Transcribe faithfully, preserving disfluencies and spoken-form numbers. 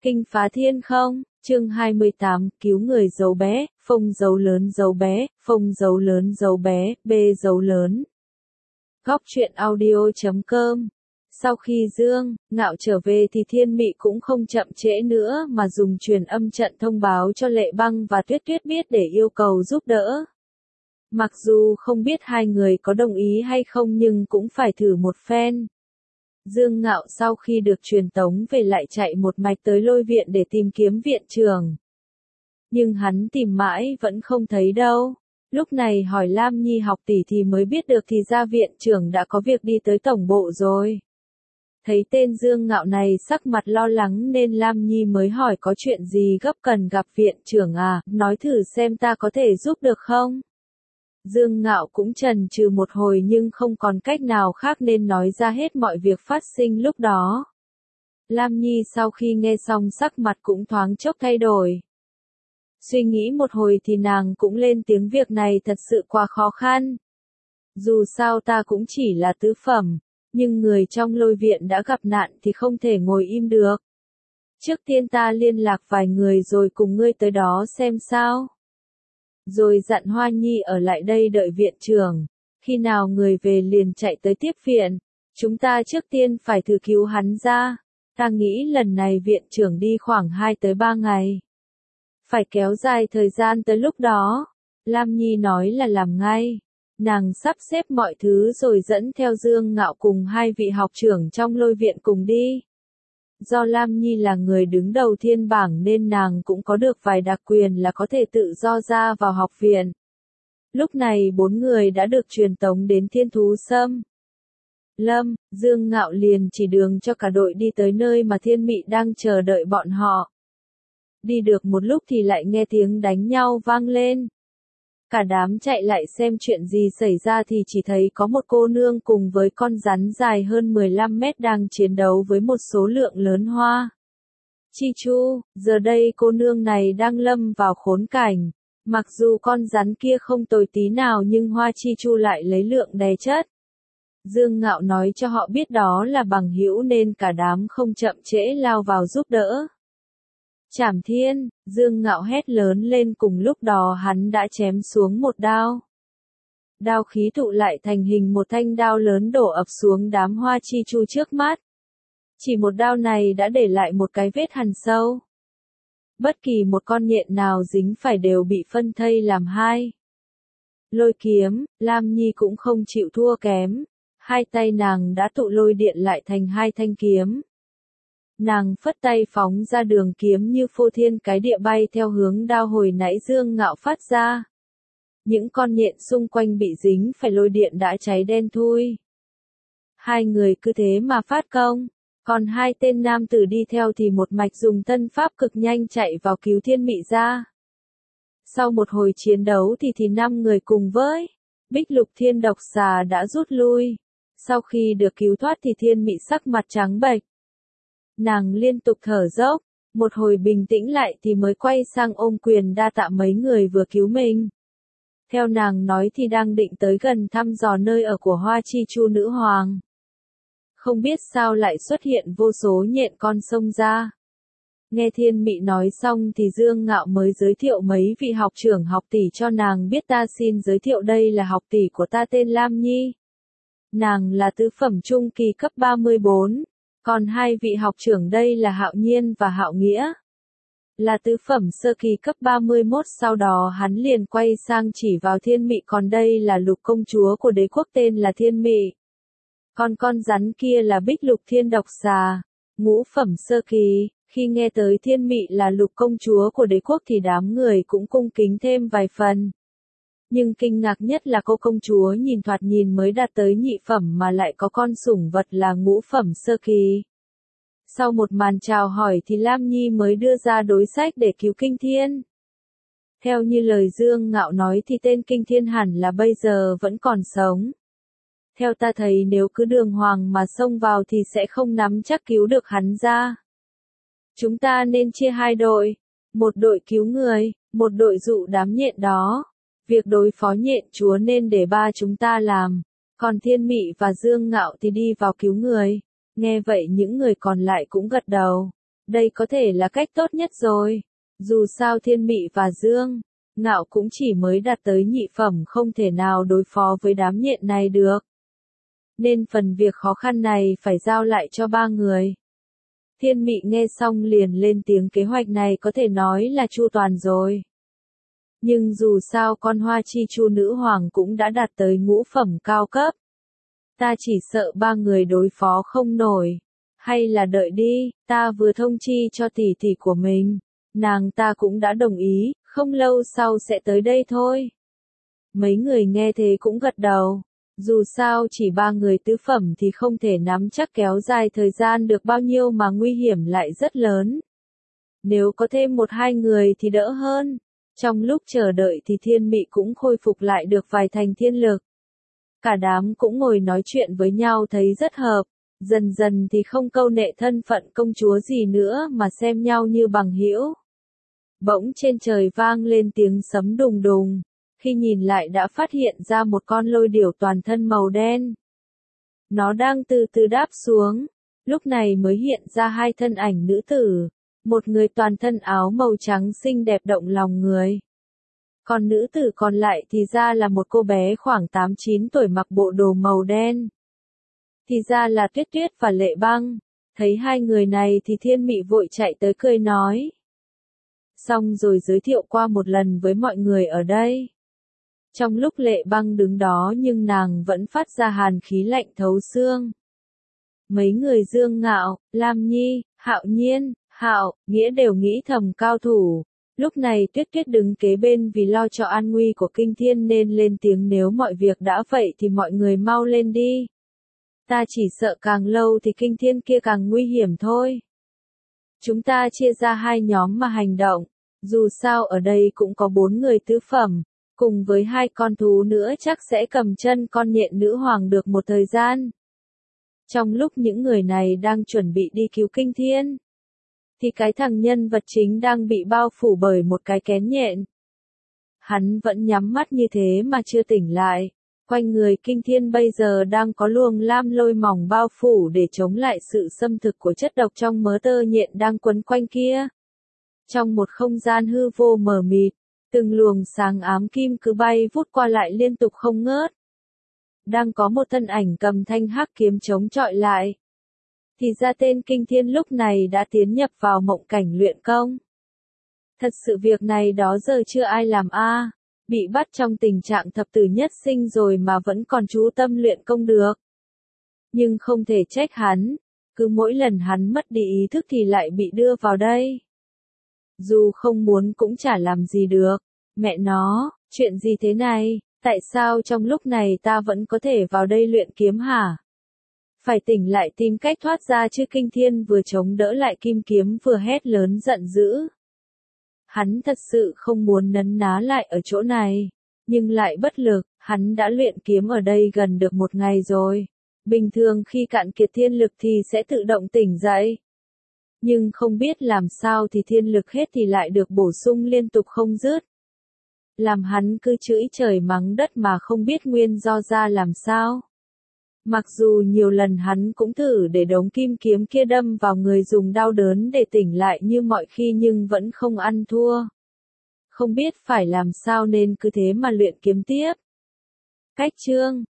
Kinh phá thiên không, chương hai mươi tám, cứu người dấu bé, phông dấu lớn dấu bé, phông dấu lớn dấu bé, bê dấu lớn. Góc truyện audio chấm com. Sau khi Dương, Ngạo trở về thì Thiên Mị cũng không chậm trễ nữa mà dùng truyền âm trận thông báo cho Lệ Băng và Tuyết Tuyết biết để yêu cầu giúp đỡ. Mặc dù không biết hai người có đồng ý hay không nhưng cũng phải thử một phen. Dương Ngạo sau khi được truyền tống về lại chạy một mạch tới Lôi viện để tìm kiếm viện trưởng. Nhưng hắn tìm mãi vẫn không thấy đâu. Lúc này hỏi Lam Nhi học tỷ thì mới biết được thì ra viện trưởng đã có việc đi tới tổng bộ rồi. Thấy tên Dương Ngạo này sắc mặt lo lắng nên Lam Nhi mới hỏi có chuyện gì gấp cần gặp viện trưởng à, nói thử xem ta có thể giúp được không. Dương Ngạo cũng chần chừ một hồi nhưng không còn cách nào khác nên nói ra hết mọi việc phát sinh lúc đó. Lam Nhi sau khi nghe xong sắc mặt cũng thoáng chốc thay đổi. Suy nghĩ một hồi thì nàng cũng lên tiếng việc này thật sự quá khó khăn. Dù sao ta cũng chỉ là tứ phẩm, nhưng người trong Lôi viện đã gặp nạn thì không thể ngồi im được. Trước tiên ta liên lạc vài người rồi cùng ngươi tới đó xem sao. Rồi dặn Hoa Nhi ở lại đây đợi viện trưởng, khi nào người về liền chạy tới tiếp viện, chúng ta trước tiên phải thử cứu hắn ra, ta nghĩ lần này viện trưởng đi khoảng hai tới ba ngày. Phải kéo dài thời gian tới lúc đó, Lam Nhi nói là làm ngay, nàng sắp xếp mọi thứ rồi dẫn theo Dương Ngạo cùng hai vị học trưởng trong Lôi viện cùng đi. Do Lam Nhi là người đứng đầu thiên bảng nên nàng cũng có được vài đặc quyền là có thể tự do ra vào học viện. Lúc này bốn người đã được truyền tống đến Thiên Thú Sâm. Lâm, Dương Ngạo liền chỉ đường cho cả đội đi tới nơi mà Thiên Mị đang chờ đợi bọn họ. Đi được một lúc thì lại nghe tiếng đánh nhau vang lên. Cả đám chạy lại xem chuyện gì xảy ra thì chỉ thấy có một cô nương cùng với con rắn dài hơn mười lăm mét đang chiến đấu với một số lượng lớn Hoa Chi Chu. Giờ đây cô nương này đang lâm vào khốn cảnh. Mặc dù con rắn kia không tồi tí nào nhưng Hoa Chi Chu lại lấy lượng đè chất. Dương Ngạo nói cho họ biết đó là bằng hữu nên cả đám không chậm trễ lao vào giúp đỡ. Trảm thiên, Dương Ngạo hét lớn lên cùng lúc đó hắn đã chém xuống một đao. Đao khí tụ lại thành hình một thanh đao lớn đổ ập xuống đám Hoa Chi Chu trước mắt. Chỉ một đao này đã để lại một cái vết hằn sâu. Bất kỳ một con nhện nào dính phải đều bị phân thây làm hai. Lôi kiếm, Lam Nhi cũng không chịu thua kém. Hai tay nàng đã tụ lôi điện lại thành hai thanh kiếm. Nàng phất tay phóng ra đường kiếm như phô thiên cái địa bay theo hướng đao hồi nãy Dương Ngạo phát ra. Những con nhện xung quanh bị dính phải lôi điện đã cháy đen thui. Hai người cứ thế mà phát công, còn hai tên nam tử đi theo thì một mạch dùng tân pháp cực nhanh chạy vào cứu Thiên Mị ra. Sau một hồi chiến đấu thì thì năm người cùng với Bích Lục Thiên Độc Xà đã rút lui. Sau khi được cứu thoát thì Thiên Mị sắc mặt trắng bệch. Nàng liên tục thở dốc, một hồi bình tĩnh lại thì mới quay sang ôm quyền đa tạ mấy người vừa cứu mình. Theo nàng nói thì đang định tới gần thăm dò nơi ở của Hoa Chi Chu nữ hoàng. Không biết sao lại xuất hiện vô số nhện con xông ra. Nghe Thiên Mị nói xong thì Dương Ngạo mới giới thiệu mấy vị học trưởng học tỷ cho nàng biết. Ta xin giới thiệu đây là học tỷ của ta tên Lam Nhi. Nàng là tứ phẩm trung kỳ cấp ba mươi bốn. Còn hai vị học trưởng đây là Hạo Nhiên và Hạo Nghĩa. Là tứ phẩm sơ kỳ cấp ba mươi mốt. Sau đó hắn liền quay sang chỉ vào Thiên Mị, còn đây là Lục công chúa của đế quốc tên là Thiên Mị. Còn con rắn kia là Bích Lục Thiên Độc Xà, ngũ phẩm sơ kỳ. Khi nghe tới Thiên Mị là Lục công chúa của đế quốc thì đám người cũng cung kính thêm vài phần. Nhưng kinh ngạc nhất là cô công chúa nhìn thoạt nhìn mới đạt tới nhị phẩm mà lại có con sủng vật là ngũ phẩm sơ kỳ. Sau một màn chào hỏi thì Lam Nhi mới đưa ra đối sách để cứu Kinh Thiên. Theo như lời Dương Ngạo nói thì tên Kinh Thiên hẳn là bây giờ vẫn còn sống. Theo ta thấy nếu cứ đường hoàng mà xông vào thì sẽ không nắm chắc cứu được hắn ra. Chúng ta nên chia hai đội, một đội cứu người, một đội dụ đám nhện đó. Việc đối phó nhện chúa nên để ba chúng ta làm, còn Thiên Mị và Dương Ngạo thì đi vào cứu người. Nghe vậy những người còn lại cũng gật đầu. Đây có thể là cách tốt nhất rồi. Dù sao Thiên Mị và Dương Ngạo cũng chỉ mới đạt tới nhị phẩm, không thể nào đối phó với đám nhện này được. Nên phần việc khó khăn này phải giao lại cho ba người. Thiên Mị nghe xong liền lên tiếng, kế hoạch này có thể nói là chu toàn rồi. Nhưng dù sao con Hoa Chi Chu nữ hoàng cũng đã đạt tới ngũ phẩm cao cấp. Ta chỉ sợ ba người đối phó không nổi. Hay là đợi đi, ta vừa thông chi cho tỷ tỷ của mình. Nàng ta cũng đã đồng ý, không lâu sau sẽ tới đây thôi. Mấy người nghe thế cũng gật đầu. Dù sao chỉ ba người tứ phẩm thì không thể nắm chắc kéo dài thời gian được bao nhiêu, mà nguy hiểm lại rất lớn. Nếu có thêm một hai người thì đỡ hơn. Trong lúc chờ đợi thì Thiên Mị cũng khôi phục lại được vài thành thiên lực. Cả đám cũng ngồi nói chuyện với nhau thấy rất hợp. Dần dần thì không câu nệ thân phận công chúa gì nữa mà xem nhau như bằng hữu. Bỗng trên trời vang lên tiếng sấm đùng đùng. Khi nhìn lại đã phát hiện ra một con lôi điểu toàn thân màu đen. Nó đang từ từ đáp xuống. Lúc này mới hiện ra hai thân ảnh nữ tử. Một người toàn thân áo màu trắng xinh đẹp động lòng người. Còn nữ tử còn lại thì ra là một cô bé khoảng tám chín tuổi mặc bộ đồ màu đen. Thì ra là Tuyết Tuyết và Lệ Băng. Thấy hai người này thì Thiên Mị vội chạy tới cười nói. Xong rồi giới thiệu qua một lần với mọi người ở đây. Trong lúc Lệ Băng đứng đó nhưng nàng vẫn phát ra hàn khí lạnh thấu xương. Mấy người Dương Ngạo, Lam Nhi, Hạo Nhiên, Hạo, Nghĩa đều nghĩ thầm cao thủ. Lúc này Tuyết Tuyết đứng kế bên vì lo cho an nguy của Kinh Thiên nên lên tiếng, nếu mọi việc đã vậy thì mọi người mau lên đi. Ta chỉ sợ càng lâu thì Kinh Thiên kia càng nguy hiểm thôi. Chúng ta chia ra hai nhóm mà hành động. Dù sao ở đây cũng có bốn người tứ phẩm. Cùng với hai con thú nữa chắc sẽ cầm chân con nhện nữ hoàng được một thời gian. Trong lúc những người này đang chuẩn bị đi cứu Kinh Thiên, thì cái thằng nhân vật chính đang bị bao phủ bởi một cái kén nhện. Hắn vẫn nhắm mắt như thế mà chưa tỉnh lại. Quanh người Kinh Thiên bây giờ đang có luồng lam lôi mỏng bao phủ để chống lại sự xâm thực của chất độc trong mớ tơ nhện đang quấn quanh kia. Trong một không gian hư vô mờ mịt, từng luồng sáng ám kim cứ bay vút qua lại liên tục không ngớt. Đang có một thân ảnh cầm thanh hắc kiếm chống chọi lại. Thì ra tên Kinh Thiên lúc này đã tiến nhập vào mộng cảnh luyện công. Thật sự việc này đó giờ chưa ai làm a, bị bắt trong tình trạng thập tử nhất sinh rồi mà vẫn còn chú tâm luyện công được. Nhưng không thể trách hắn, cứ mỗi lần hắn mất đi ý thức thì lại bị đưa vào đây. Dù không muốn cũng chả làm gì được. Mẹ nó, chuyện gì thế này, tại sao trong lúc này ta vẫn có thể vào đây luyện kiếm hả? Phải tỉnh lại tìm cách thoát ra chứ. Kinh Thiên vừa chống đỡ lại kim kiếm vừa hét lớn giận dữ. Hắn thật sự không muốn nấn ná lại ở chỗ này, nhưng lại bất lực, hắn đã luyện kiếm ở đây gần được một ngày rồi. Bình thường khi cạn kiệt thiên lực thì sẽ tự động tỉnh dậy. Nhưng không biết làm sao thì thiên lực hết thì lại được bổ sung liên tục không dứt. Làm hắn cứ chửi trời mắng đất mà không biết nguyên do ra làm sao. Mặc dù nhiều lần hắn cũng thử để đống kim kiếm kia đâm vào người dùng đau đớn để tỉnh lại như mọi khi nhưng vẫn không ăn thua. Không biết phải làm sao nên cứ thế mà luyện kiếm tiếp. Cách chương